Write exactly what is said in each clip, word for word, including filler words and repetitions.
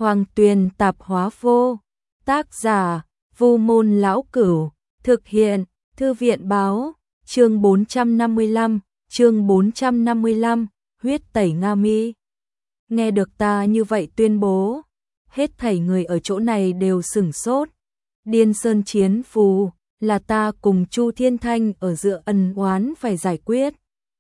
Hoàng Tuyền Tạp Hóa Vô. Tác giả: Vu Môn Lão Cửu. Thực hiện: Thư viện báo. Chương bốn trăm năm mươi lăm, chương bốn trăm năm mươi lăm, huyết tẩy Nga Mi. Nghe được ta như vậy tuyên bố, hết thảy người ở chỗ này đều sửng sốt. Điên Sơn chiến phù là ta cùng Chu Thiên Thanh ở giữa ân oán phải giải quyết.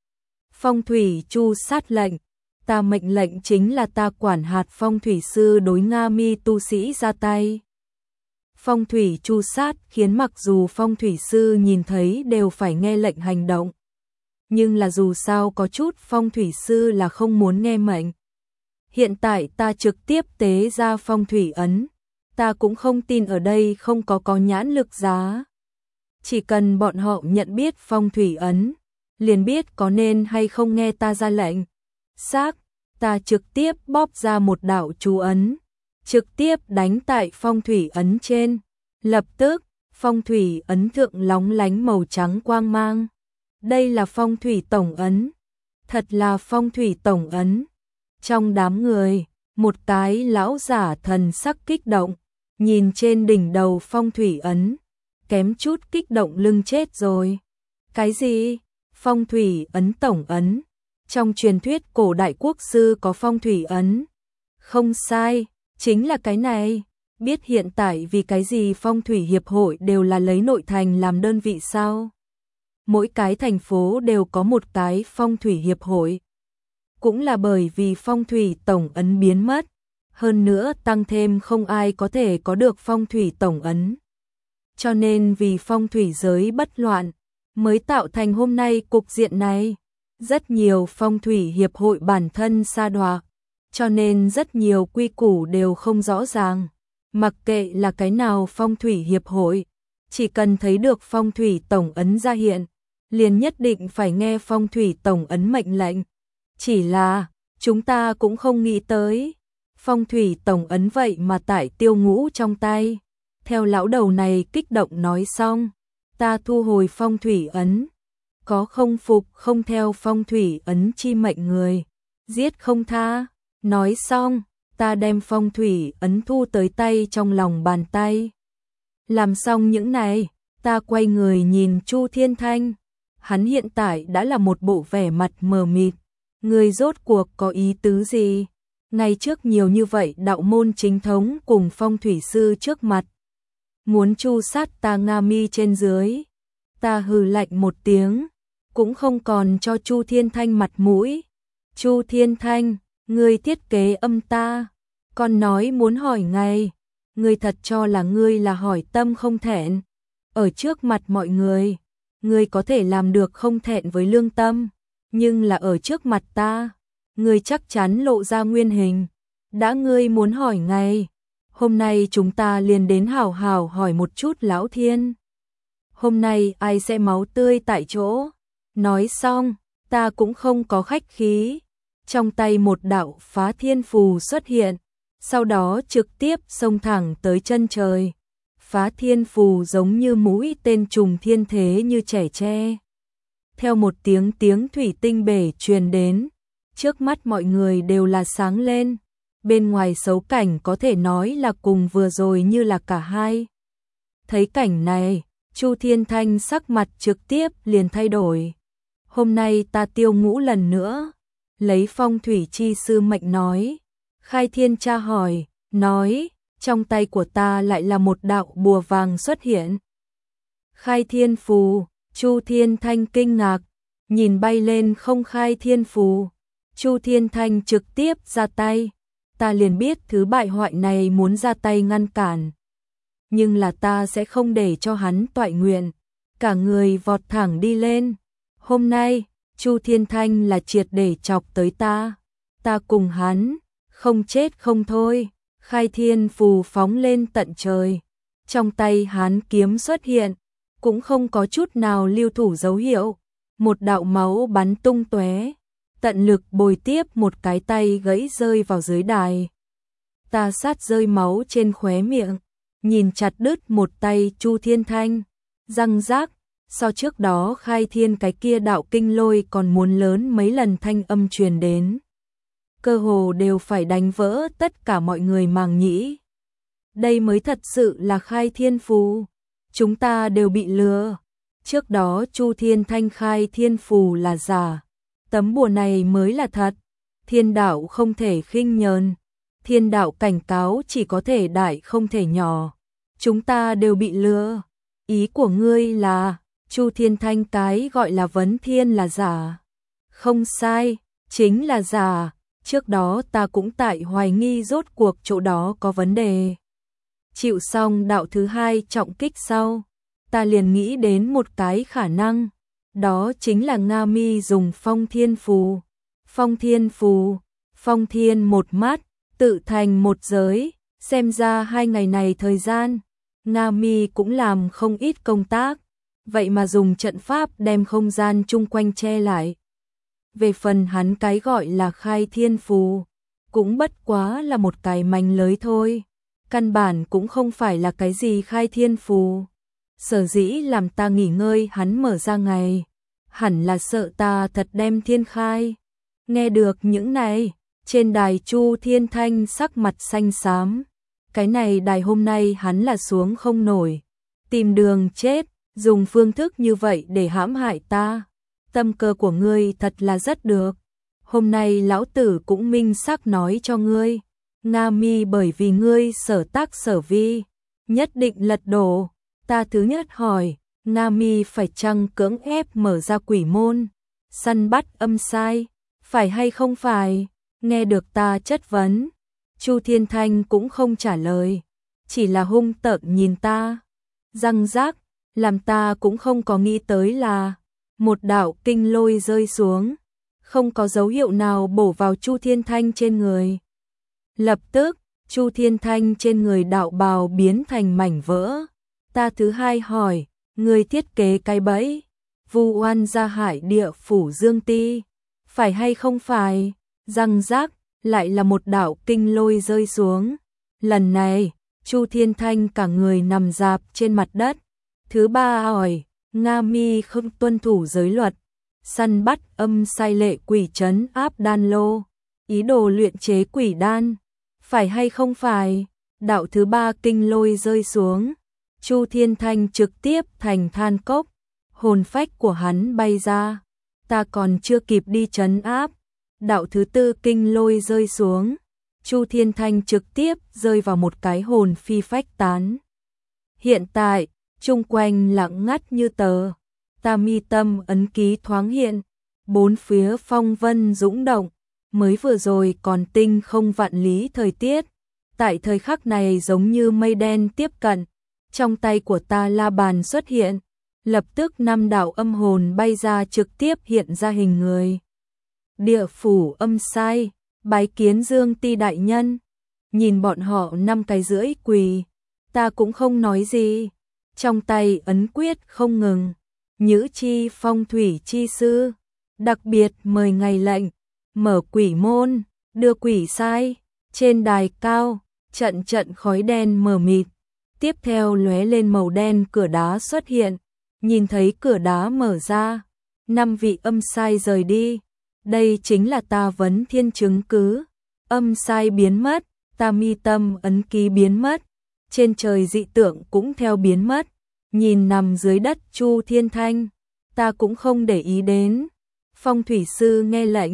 Phong thủy Chu sát lệnh, ta mệnh lệnh chính là ta quản hạt phong thủy sư đối Nga Mi tu sĩ ra tay. Phong thủy Chu sát khiến mặc dù phong thủy sư nhìn thấy đều phải nghe lệnh hành động. Nhưng là dù sao có chút phong thủy sư là không muốn nghe mệnh. Hiện tại ta trực tiếp tế ra phong thủy ấn, ta cũng không tin ở đây không có có nhãn lực giá. Chỉ cần bọn họ nhận biết phong thủy ấn, liền biết có nên hay không nghe ta ra lệnh. Xác, ta trực tiếp bóp ra một đạo chú ấn, trực tiếp đánh tại phong thủy ấn trên. Lập tức, phong thủy ấn thượng lóng lánh màu trắng quang mang. Đây là phong thủy tổng ấn. Thật là phong thủy tổng ấn. Trong đám người, một cái lão giả thần sắc kích động, nhìn trên đỉnh đầu phong thủy ấn, kém chút kích động lưng chết rồi. Cái gì? Phong thủy ấn tổng ấn? Trong truyền thuyết cổ đại quốc sư có phong thủy ấn. Không sai, chính là cái này. Biết hiện tại vì cái gì phong thủy hiệp hội đều là lấy nội thành làm đơn vị sao? Mỗi cái thành phố đều có một cái phong thủy hiệp hội. Cũng là bởi vì phong thủy tổng ấn biến mất. Hơn nữa tăng thêm không ai có thể có được phong thủy tổng ấn. Cho nên vì phong thủy giới bất loạn, mới tạo thành hôm nay cục diện này. Rất nhiều phong thủy hiệp hội bản thân sa đọa, cho nên rất nhiều quy củ đều không rõ ràng. Mặc kệ là cái nào phong thủy hiệp hội, chỉ cần thấy được phong thủy tổng ấn ra hiện, liền nhất định phải nghe phong thủy tổng ấn mệnh lệnh. Chỉ là, chúng ta cũng không nghĩ tới, phong thủy tổng ấn vậy mà tại Tiêu Ngũ trong tay. Theo lão đầu này kích động nói xong, ta thu hồi phong thủy ấn. Có không phục không theo phong thủy ấn chi mệnh người, giết không tha. Nói xong, ta đem phong thủy ấn thu tới tay trong lòng bàn tay. Làm xong những này, ta quay người nhìn Chu Thiên Thanh. Hắn hiện tại đã là một bộ vẻ mặt mờ mịt. Người rốt cuộc có ý tứ gì? Ngày trước nhiều như vậy đạo môn chính thống cùng phong thủy sư trước mặt. Muốn chu sát ta Nga Mi trên dưới. Ta hừ lạnh một tiếng, cũng không còn cho Chu Thiên Thanh mặt mũi. Chu Thiên Thanh, ngươi thiết kế âm ta, còn nói muốn hỏi ngay, ngươi thật cho là ngươi là hỏi tâm không thẹn. Ở trước mặt mọi người, ngươi có thể làm được không thẹn với lương tâm, nhưng là ở trước mặt ta, ngươi chắc chắn lộ ra nguyên hình. Đã ngươi muốn hỏi ngay, hôm nay chúng ta liền đến hảo hảo hỏi một chút lão thiên. Hôm nay ai sẽ máu tươi tại chỗ? Nói xong, ta cũng không có khách khí. Trong tay một đạo phá thiên phù xuất hiện, sau đó trực tiếp xông thẳng tới chân trời. Phá thiên phù giống như mũi tên trùng thiên thế như trẻ tre. Theo một tiếng tiếng thủy tinh bể truyền đến, trước mắt mọi người đều là sáng lên. Bên ngoài xấu cảnh có thể nói là cùng vừa rồi như là cả hai. Thấy cảnh này, Chu Thiên Thanh sắc mặt trực tiếp liền thay đổi. Hôm nay ta Tiêu Ngũ lần nữa lấy phong thủy chi sư mệnh nói. Khai Thiên tra hỏi, nói, trong tay của ta lại là một đạo bùa vàng xuất hiện. Khai Thiên phù, Chu Thiên Thanh kinh ngạc, nhìn bay lên không khai thiên phù. Chu Thiên Thanh trực tiếp ra tay, ta liền biết thứ bại hoại này muốn ra tay ngăn cản. Nhưng là ta sẽ không để cho hắn toại nguyện, cả người vọt thẳng đi lên. Hôm nay, Chu Thiên Thanh là triệt để chọc tới ta, ta cùng hắn, không chết không thôi. Khai thiên phù phóng lên tận trời, trong tay hắn kiếm xuất hiện, cũng không có chút nào lưu thủ dấu hiệu. Một đạo máu bắn tung tóe, tận lực bồi tiếp một cái tay gãy rơi vào dưới đài. Ta sát rơi máu trên khóe miệng, nhìn chặt đứt một tay Chu Thiên Thanh, răng rác. So trước đó khai thiên cái kia đạo kinh lôi còn muốn lớn mấy lần thanh âm truyền đến. cơ hồ đều phải đánh vỡ tất cả mọi người màng nhĩ. Đây mới thật sự là khai thiên phù. Chúng ta đều bị lừa. Trước đó Chu Thiên Thanh khai thiên phù là giả. Tấm bùa này mới là thật. Thiên đạo không thể khinh nhờn. Thiên đạo cảnh cáo chỉ có thể đại không thể nhỏ. Chúng ta đều bị lừa. Ý của ngươi là Chu Thiên Thanh cái gọi là vấn thiên là giả. Không sai, chính là giả. Trước đó ta cũng tại hoài nghi rốt cuộc chỗ đó có vấn đề. Chịu xong đạo thứ hai trọng kích sau, ta liền nghĩ đến một cái khả năng. Đó chính là Nga Mi dùng phong thiên phù. Phong thiên phù, phong thiên một mắt, tự thành một giới. Xem ra hai ngày này thời gian, Nga Mi cũng làm không ít công tác. Vậy mà dùng trận pháp đem không gian chung quanh che lại. Về phần hắn cái gọi là khai thiên phù, cũng bất quá là một cái manh lưới thôi. Căn bản cũng không phải là cái gì khai thiên phù. Sở dĩ làm ta nghỉ ngơi hắn mở ra ngày, hẳn là sợ ta thật đem thiên khai. Nghe được những này, trên đài Chu Thiên Thanh sắc mặt xanh xám. Cái này đài hôm nay hắn là xuống không nổi. Tìm đường chết, dùng phương thức như vậy để hãm hại ta. Tâm cơ của ngươi thật là rất được. Hôm nay lão tử cũng minh xác nói cho ngươi. Nga Mi bởi vì ngươi sở tác sở vi, nhất định lật đổ. Ta thứ nhất hỏi, Nga Mi phải chăng cưỡng ép mở ra quỷ môn, săn bắt âm sai, phải hay không phải? Nghe được ta chất vấn, Chu Thiên Thanh cũng không trả lời, chỉ là hung tợn nhìn ta. Răng rác, làm ta cũng không có nghĩ tới là một đạo kinh lôi rơi xuống, không có dấu hiệu nào bổ vào Chu Thiên Thanh trên người. Lập tức, Chu Thiên Thanh trên người đạo bào biến thành mảnh vỡ. Ta thứ hai hỏi, người thiết kế cái bẫy, vu oan gia hại địa phủ Dương Ti, phải hay không phải? Răng rác, lại là một đạo kinh lôi rơi xuống. Lần này, Chu Thiên Thanh cả người nằm rạp trên mặt đất. Thứ ba hỏi, Nga Mi không tuân thủ giới luật, săn bắt âm sai lệ quỷ trấn áp đan lô, ý đồ luyện chế quỷ đan, phải hay không phải? Đạo thứ ba kinh lôi rơi xuống, Chu Thiên Thanh trực tiếp thành than cốc, hồn phách của hắn bay ra, ta còn chưa kịp đi trấn áp. Đạo thứ tư kinh lôi rơi xuống, Chu Thiên Thanh trực tiếp rơi vào một cái hồn phi phách tán. Hiện tại, chung quanh lặng ngắt như tờ, ta mi tâm ấn ký thoáng hiện, bốn phía phong vân dũng động, mới vừa rồi còn tinh không vạn lý thời tiết, tại thời khắc này giống như mây đen tiếp cận, trong tay của ta la bàn xuất hiện, lập tức năm đạo âm hồn bay ra trực tiếp hiện ra hình người. Địa phủ âm sai, bái kiến Dương Ti đại nhân. Nhìn bọn họ năm cái rưỡi quỳ, ta cũng không nói gì, trong tay ấn quyết không ngừng. Nhữ chi phong thủy chi sư, đặc biệt mời ngày lệnh, mở quỷ môn, đưa quỷ sai. Trên đài cao, trận trận khói đen mờ mịt, tiếp theo lóe lên màu đen cửa đá xuất hiện, nhìn thấy cửa đá mở ra, năm vị âm sai rời đi. Đây chính là ta vấn thiên chứng cứ. Âm sai biến mất, ta mi tâm ấn ký biến mất, trên trời dị tượng cũng theo biến mất. Nhìn nằm dưới đất Chu Thiên Thanh, ta cũng không để ý đến. Phong thủy sư nghe lệnh,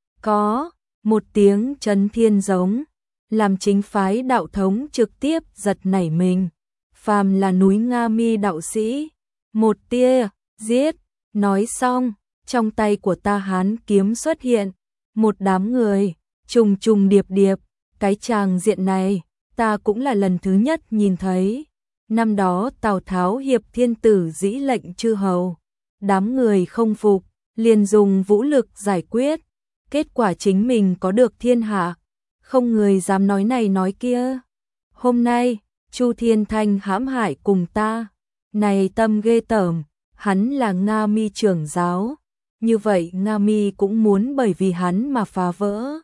có một tiếng chấn thiên giống, làm chính phái đạo thống trực tiếp giật nảy mình. Phàm là núi Nga Mi đạo sĩ, một tia giết. Nói xong, trong tay của ta hán kiếm xuất hiện, một đám người trùng trùng điệp điệp. Cái tràng diện này ta cũng là lần thứ nhất nhìn thấy. Năm đó Tào Tháo hiệp thiên tử dĩ lệnh chư hầu, đám người không phục, liền dùng vũ lực giải quyết, kết quả chính mình có được thiên hạ, không người dám nói này nói kia. Hôm nay, Chu Thiên Thanh hãm hại cùng ta, này tâm ghê tởm, hắn là Nga Mi trưởng giáo, như vậy Nga Mi cũng muốn bởi vì hắn mà phá vỡ.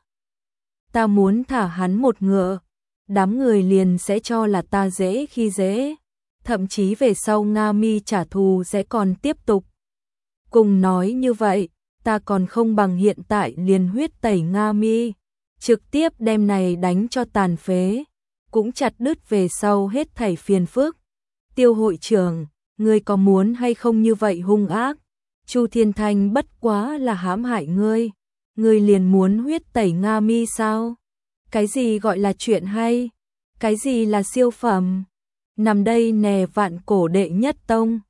Ta muốn thả hắn một ngựa, đám người liền sẽ cho là ta dễ khi dễ, thậm chí về sau Nga Mi trả thù sẽ còn tiếp tục. Cùng nói như vậy, ta còn không bằng hiện tại liền huyết tẩy Nga Mi, trực tiếp đem này đánh cho tàn phế, cũng chặt đứt về sau hết thảy phiền phức. Tiêu hội trưởng, ngươi có muốn hay không như vậy hung ác? Chu Thiên Thanh bất quá là hãm hại ngươi, ngươi liền muốn huyết tẩy Nga Mi sao? Cái gì gọi là chuyện hay? Cái gì là siêu phẩm? Nằm đây nè vạn cổ đệ nhất tông,